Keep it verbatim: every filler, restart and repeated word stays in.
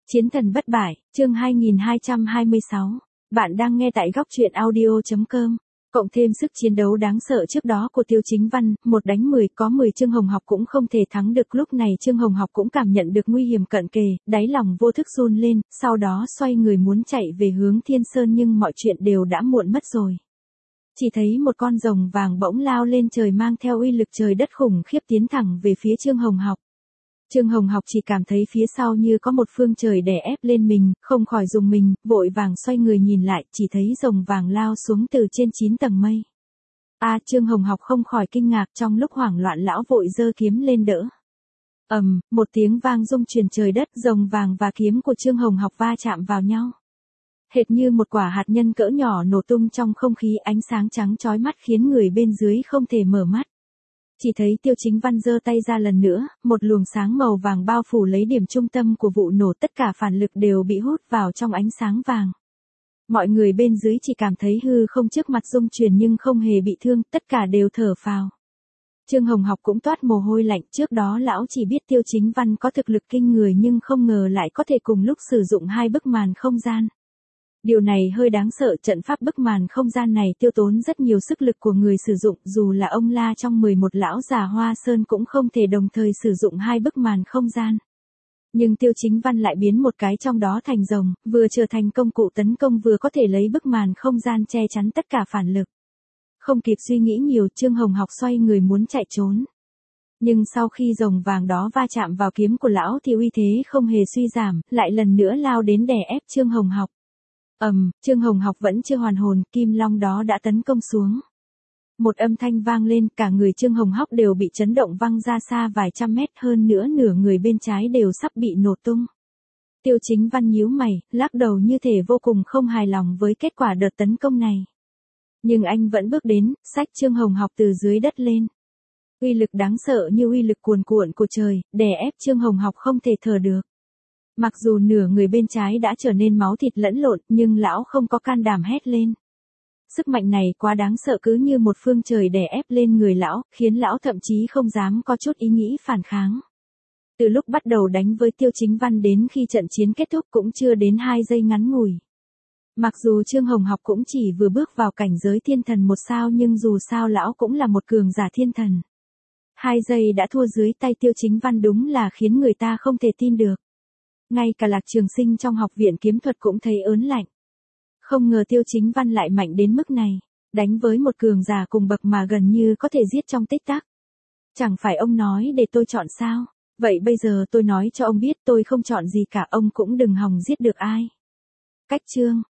Chiến thần bất bại, chương hai nghìn hai trăm hai mươi sáu. Bạn đang nghe tại góc truyện audio chấm com. Cộng thêm sức chiến đấu đáng sợ trước đó của Tiêu Chính Văn, một đánh mười, có mười Trương Hồng Học cũng không thể thắng được. Lúc này Trương Hồng Học cũng cảm nhận được nguy hiểm cận kề, đáy lòng vô thức run lên, sau đó xoay người muốn chạy về hướng Thiên Sơn nhưng mọi chuyện đều đã muộn mất rồi. Chỉ thấy một con rồng vàng bỗng lao lên trời mang theo uy lực trời đất khủng khiếp tiến thẳng về phía Trương Hồng Học. Trương Hồng Học chỉ cảm thấy phía sau như có một phương trời đè ép lên mình, không khỏi rùng mình, vội vàng xoay người nhìn lại, chỉ thấy rồng vàng lao xuống từ trên chín tầng mây. A à, Trương Hồng Học không khỏi kinh ngạc, trong lúc hoảng loạn lão vội giơ kiếm lên đỡ. Ầm, um, một tiếng vang rung truyền trời đất, rồng vàng và kiếm của Trương Hồng Học va chạm vào nhau. Hệt như một quả hạt nhân cỡ nhỏ nổ tung trong không khí, ánh sáng trắng chói mắt khiến người bên dưới không thể mở mắt. Chỉ thấy Tiêu Chính Văn giơ tay ra lần nữa, một luồng sáng màu vàng bao phủ lấy điểm trung tâm của vụ nổ, tất cả phản lực đều bị hút vào trong ánh sáng vàng. Mọi người bên dưới chỉ cảm thấy hư không trước mặt rung chuyển nhưng không hề bị thương, tất cả đều thở phào. Trương Hồng Học cũng toát mồ hôi lạnh, trước đó lão chỉ biết Tiêu Chính Văn có thực lực kinh người nhưng không ngờ lại có thể cùng lúc sử dụng hai bức màn không gian. Điều này hơi đáng sợ, trận pháp bức màn không gian này tiêu tốn rất nhiều sức lực của người sử dụng, dù là ông La trong mười một lão già Hoa Sơn cũng không thể đồng thời sử dụng hai bức màn không gian. Nhưng Tiêu Chính Văn lại biến một cái trong đó thành rồng, vừa trở thành công cụ tấn công vừa có thể lấy bức màn không gian che chắn tất cả phản lực. Không kịp suy nghĩ nhiều, Trương Hồng Học xoay người muốn chạy trốn. Nhưng sau khi rồng vàng đó va chạm vào kiếm của lão thì uy thế không hề suy giảm, lại lần nữa lao đến đè ép Trương Hồng Học. Ầm, um, Trương Hồng Học vẫn chưa hoàn hồn, kim long đó đã tấn công xuống. Một âm thanh vang lên, cả người Trương Hồng Học đều bị chấn động văng ra xa vài trăm mét, hơn nữa nửa người bên trái đều sắp bị nổ tung. Tiêu Chính Văn nhíu mày, lắc đầu như thể vô cùng không hài lòng với kết quả đợt tấn công này. Nhưng anh vẫn bước đến, xách Trương Hồng Học từ dưới đất lên. Uy lực đáng sợ như uy lực cuồn cuộn của trời, đè ép Trương Hồng Học không thể thở được. Mặc dù nửa người bên trái đã trở nên máu thịt lẫn lộn, nhưng lão không có can đảm hét lên. Sức mạnh này quá đáng sợ, cứ như một phương trời đè ép lên người lão, khiến lão thậm chí không dám có chút ý nghĩ phản kháng. Từ lúc bắt đầu đánh với Tiêu Chính Văn đến khi trận chiến kết thúc cũng chưa đến hai giây ngắn ngủi. Mặc dù Trương Hồng Học cũng chỉ vừa bước vào cảnh giới thiên thần một sao nhưng dù sao lão cũng là một cường giả thiên thần. Hai giây đã thua dưới tay Tiêu Chính Văn đúng là khiến người ta không thể tin được. Ngay cả Lạc Trường Sinh trong học viện kiếm thuật cũng thấy ớn lạnh. Không ngờ Tiêu Chính Văn lại mạnh đến mức này, đánh với một cường giả cùng bậc mà gần như có thể giết trong tích tắc. Chẳng phải ông nói để tôi chọn sao? Vậy bây giờ tôi nói cho ông biết tôi không chọn gì cả, ông cũng đừng hòng giết được ai. Cách chương